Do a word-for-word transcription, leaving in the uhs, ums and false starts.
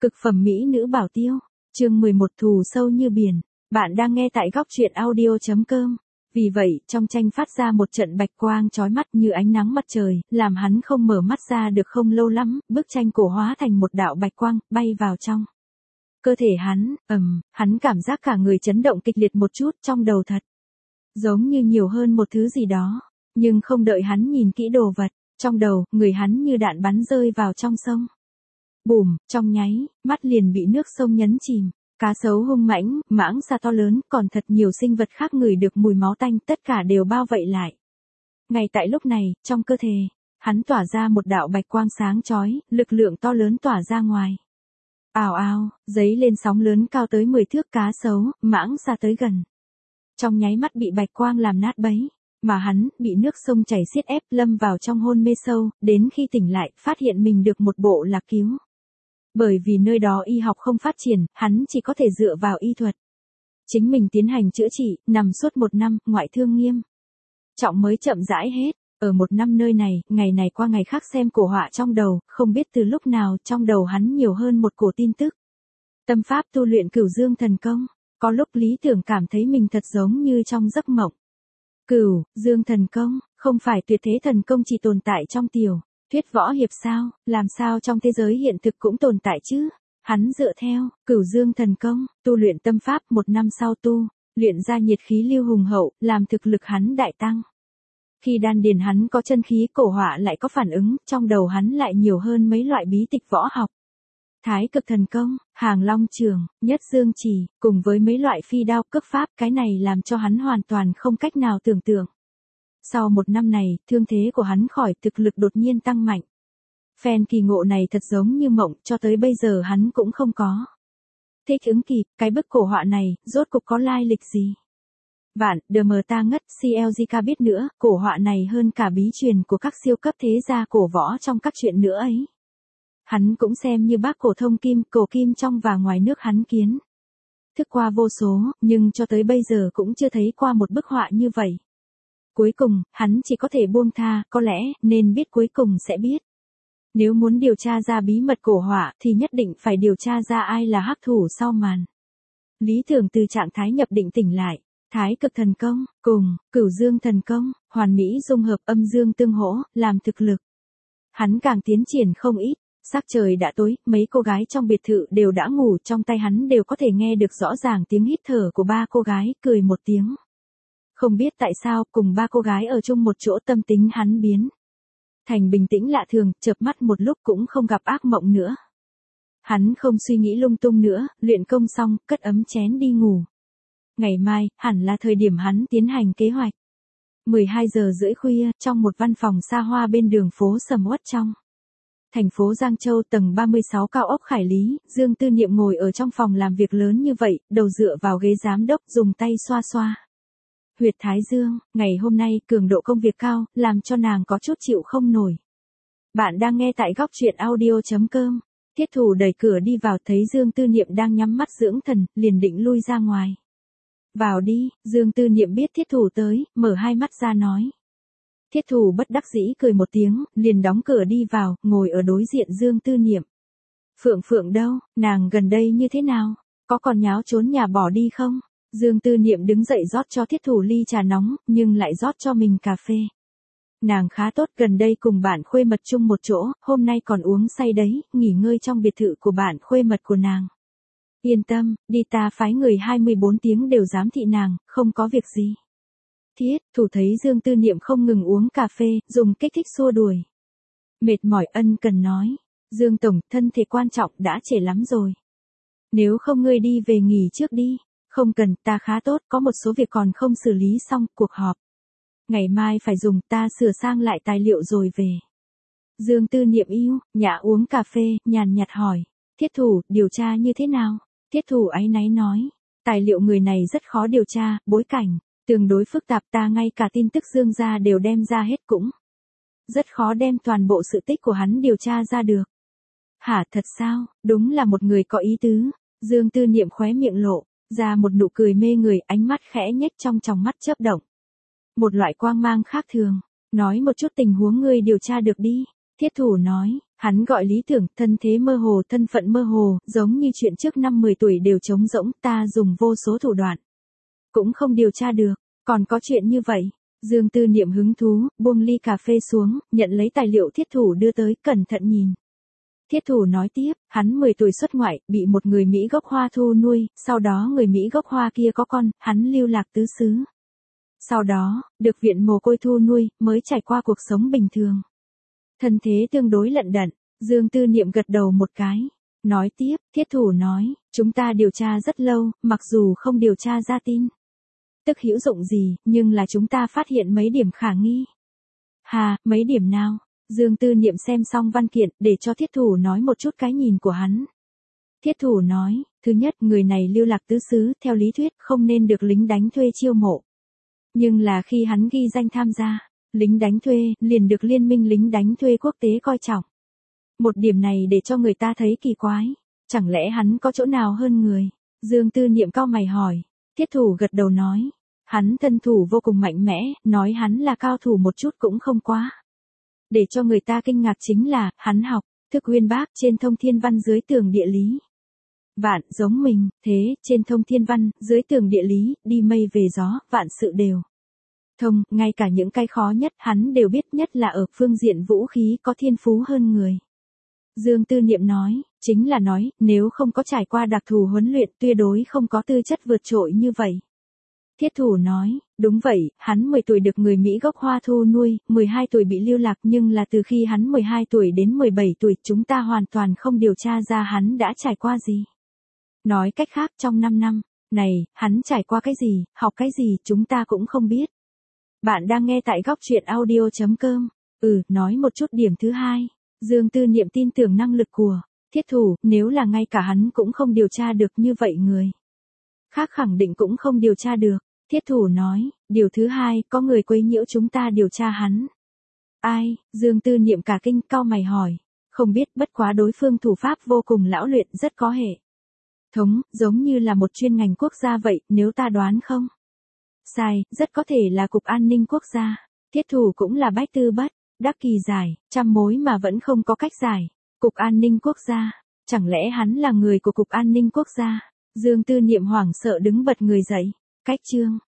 Cực phẩm mỹ nữ bảo tiêu. Chương mười một thù sâu như biển. Bạn đang nghe tại góc truyện audio chấm com. Vì vậy, trong tranh phát ra một trận bạch quang chói mắt như ánh nắng mặt trời, làm hắn không mở mắt ra được không lâu lắm, bức tranh cổ hóa thành một đạo bạch quang, bay vào trong cơ thể hắn, ầm, hắn cảm giác cả người chấn động kịch liệt một chút trong đầu thật. Giống như nhiều hơn một thứ gì đó, nhưng không đợi hắn nhìn kỹ đồ vật, trong đầu, người hắn như đạn bắn rơi vào trong sông. Bùm, trong nháy, mắt liền bị nước sông nhấn chìm. Cá sấu hung mãnh, mãng xà to lớn, còn thật nhiều sinh vật khác ngửi được mùi máu tanh, tất cả đều bao vây lại. Ngay tại lúc này, trong cơ thể, hắn tỏa ra một đạo bạch quang sáng chói, lực lượng to lớn tỏa ra ngoài. Ào ào, giấy lên sóng lớn cao tới mười thước, cá sấu, mãng xà tới gần. Trong nháy mắt bị bạch quang làm nát bấy, mà hắn, bị nước sông chảy xiết ép, lâm vào trong hôn mê sâu, đến khi tỉnh lại, phát hiện mình được một bộ lạc cứu. Bởi vì nơi đó y học không phát triển, hắn chỉ có thể dựa vào y thuật. Chính mình tiến hành chữa trị, nằm suốt một năm, ngoại thương nghiêm trọng mới chậm rãi hết. Ở một năm nơi này, ngày này qua ngày khác xem cổ họa trong đầu, không biết từ lúc nào trong đầu hắn nhiều hơn một cổ tin tức. Tâm pháp tu luyện Cửu Dương thần công, có lúc lý tưởng cảm thấy mình thật giống như trong giấc mộng. Cửu Dương thần công, không phải tuyệt thế thần công chỉ tồn tại trong tiểu thuyết võ hiệp sao, làm sao trong thế giới hiện thực cũng tồn tại chứ? Hắn dựa theo Cửu Dương thần công, tu luyện tâm pháp, một năm sau tu luyện ra nhiệt khí lưu hùng hậu, làm thực lực hắn đại tăng. Khi đan điền hắn có chân khí, cổ họa lại có phản ứng, trong đầu hắn lại nhiều hơn mấy loại bí tịch võ học. Thái cực thần công, Hàng Long trường, Nhất Dương chỉ, cùng với mấy loại phi đao cước pháp, cái này làm cho hắn hoàn toàn không cách nào tưởng tượng. Sau một năm này, thương thế của hắn khỏi, thực lực đột nhiên tăng mạnh. Phen kỳ ngộ này thật giống như mộng, cho tới bây giờ hắn cũng không có thích ứng kịp, cái bức cổ họa này, rốt cục có lai lịch gì? Vạn, đờ mờ ta ngất, xê lờ giê ca biết nữa, cổ họa này hơn cả bí truyền của các siêu cấp thế gia cổ võ trong các chuyện nữa ấy. Hắn cũng xem như bác cổ thông kim, cổ kim trong và ngoài nước hắn kiến thức qua vô số, nhưng cho tới bây giờ cũng chưa thấy qua một bức họa như vậy. Cuối cùng, hắn chỉ có thể buông tha, có lẽ, nên biết cuối cùng sẽ biết. Nếu muốn điều tra ra bí mật cổ họa, thì nhất định phải điều tra ra ai là hắc thủ sau màn. Lý tưởng từ trạng thái nhập định tỉnh lại, Thái cực thần công, cùng Cửu Dương thần công, hoàn mỹ dung hợp, âm dương tương hỗ, làm thực lực hắn càng tiến triển không ít. Sắc trời đã tối, mấy cô gái trong biệt thự đều đã ngủ, trong tai hắn đều có thể nghe được rõ ràng tiếng hít thở của ba cô gái, cười một tiếng. Không biết tại sao, cùng ba cô gái ở chung một chỗ, tâm tính hắn biến thành bình tĩnh lạ thường, chợp mắt một lúc cũng không gặp ác mộng nữa. Hắn không suy nghĩ lung tung nữa, luyện công xong, cất ấm chén đi ngủ. Ngày mai, hẳn là thời điểm hắn tiến hành kế hoạch. mười hai giờ rưỡi khuya, trong một văn phòng xa hoa bên đường phố sầm uất trong thành phố Giang Châu, tầng ba mươi sáu cao ốc Khải Lý, Dương Tư Niệm ngồi ở trong phòng làm việc lớn như vậy, đầu dựa vào ghế giám đốc, dùng tay xoa xoa huyệt thái dương. Ngày hôm nay, cường độ công việc cao, làm cho nàng có chút chịu không nổi. Bạn đang nghe tại góc truyện audio chấm com. Thiết Thủ đẩy cửa đi vào, thấy Dương Tư Niệm đang nhắm mắt dưỡng thần, liền định lui ra ngoài. Vào đi, Dương Tư Niệm biết Thiết Thủ tới, mở hai mắt ra nói. Thiết Thủ bất đắc dĩ cười một tiếng, liền đóng cửa đi vào, ngồi ở đối diện Dương Tư Niệm. Phượng Phượng đâu, nàng gần đây như thế nào? Có còn nháo trốn nhà bỏ đi không? Dương Tư Niệm đứng dậy rót cho Thiết Thủ ly trà nóng, nhưng lại rót cho mình cà phê. Nàng khá tốt, gần đây cùng bạn khuê mật chung một chỗ, hôm nay còn uống say đấy, nghỉ ngơi trong biệt thự của bạn khuê mật của nàng. Yên tâm, đi, ta phái người hai mươi bốn tiếng đều giám thị nàng, không có việc gì. Thiết Thủ thấy Dương Tư Niệm không ngừng uống cà phê, dùng kích thích xua đuổi. Mệt mỏi ân cần nói, Dương Tổng, thân thể quan trọng, đã trễ lắm rồi. Nếu không ngươi đi về nghỉ trước đi. Không cần, ta khá tốt, có một số việc còn không xử lý xong, cuộc họp ngày mai phải dùng, ta sửa sang lại tài liệu rồi về. Dương Tư Niệm yêu, nhã uống cà phê, nhàn nhạt hỏi, Thiết Thủ, điều tra như thế nào? Thiết Thủ áy náy nói, tài liệu người này rất khó điều tra, bối cảnh tương đối phức tạp, ta ngay cả tin tức Dương gia đều đem ra hết, cũng rất khó đem toàn bộ sự tích của hắn điều tra ra được. Hả, thật sao? Đúng là một người có ý tứ. Dương Tư Niệm khóe miệng lộ ra một nụ cười mê người, ánh mắt khẽ nhếch, trong tròng mắt chớp động một loại quang mang khác thường. Nói một chút tình huống ngươi điều tra được đi. Thiết thủ nói, hắn gọi lý tưởng, thân thế mơ hồ, thân phận mơ hồ, giống như chuyện trước năm mười tuổi đều trống rỗng, ta dùng vô số thủ đoạn. Cũng không điều tra được, còn có chuyện như vậy. Dương Tư Niệm hứng thú, buông ly cà phê xuống, nhận lấy tài liệu thiết thủ đưa tới, cẩn thận nhìn. Thiết thủ nói tiếp, hắn mười tuổi xuất ngoại, bị một người Mỹ gốc Hoa thu nuôi, sau đó người Mỹ gốc Hoa kia có con, hắn lưu lạc tứ xứ. Sau đó, được viện mồ côi thu nuôi, mới trải qua cuộc sống bình thường. Thân thế tương đối lận đận, Dương Tư Niệm gật đầu một cái. Nói tiếp, thiết thủ nói, chúng ta điều tra rất lâu, mặc dù không điều tra ra tin tức hữu dụng gì, nhưng là chúng ta phát hiện mấy điểm khả nghi. Hà, mấy điểm nào? Dương Tư Niệm xem xong văn kiện, để cho thiết thủ nói một chút cái nhìn của hắn. Thiết thủ nói, thứ nhất, người này lưu lạc tứ xứ, theo lý thuyết không nên được lính đánh thuê chiêu mộ. Nhưng là khi hắn ghi danh tham gia, lính đánh thuê, liền được Liên minh lính đánh thuê quốc tế coi trọng. Một điểm này để cho người ta thấy kỳ quái. Chẳng lẽ hắn có chỗ nào hơn người? Dương Tư Niệm cau mày hỏi. Thiết thủ gật đầu nói. Hắn thân thủ vô cùng mạnh mẽ, nói hắn là cao thủ một chút cũng không quá. Để cho người ta kinh ngạc chính là, hắn học, thức uyên bác trên thông thiên văn dưới tường địa lý. Vạn, giống mình, thế, trên thông thiên văn, dưới tường địa lý, đi mây về gió, vạn sự đều thông, ngay cả những cái khó nhất hắn đều biết, nhất là ở phương diện vũ khí có thiên phú hơn người. Dương Tư Niệm nói, chính là nói, nếu không có trải qua đặc thù huấn luyện tuyệt đối không có tư chất vượt trội như vậy. Thiết thủ nói, đúng vậy, hắn mười tuổi được người Mỹ gốc Hoa thu nuôi, mười hai tuổi bị lưu lạc, nhưng là từ khi hắn mười hai tuổi đến mười bảy tuổi chúng ta hoàn toàn không điều tra ra hắn đã trải qua gì. Nói cách khác trong năm năm này, hắn trải qua cái gì, học cái gì chúng ta cũng không biết. Bạn đang nghe tại góc truyện audio chấm com. Ừ, nói một chút điểm thứ hai. Dương Tư Niệm tin tưởng năng lực của thiết thủ, nếu là ngay cả hắn cũng không điều tra được như vậy người khác khẳng định cũng không điều tra được. Thiết thủ nói, điều thứ hai, có người quấy nhiễu chúng ta điều tra hắn. Ai? Dương Tư Niệm cả kinh, cau mày hỏi. Không biết, bất quá đối phương thủ pháp vô cùng lão luyện, rất có hệ thống, giống như là một chuyên ngành quốc gia vậy, nếu ta đoán không sai, rất có thể là Cục An ninh Quốc gia. Thiết thủ cũng là bách tư bất đắc kỳ giải, trăm mối mà vẫn không có cách giải. Cục An ninh Quốc gia, chẳng lẽ hắn là người của Cục An ninh Quốc gia? Dương Tư Niệm hoảng sợ đứng bật người dậy. Cách chương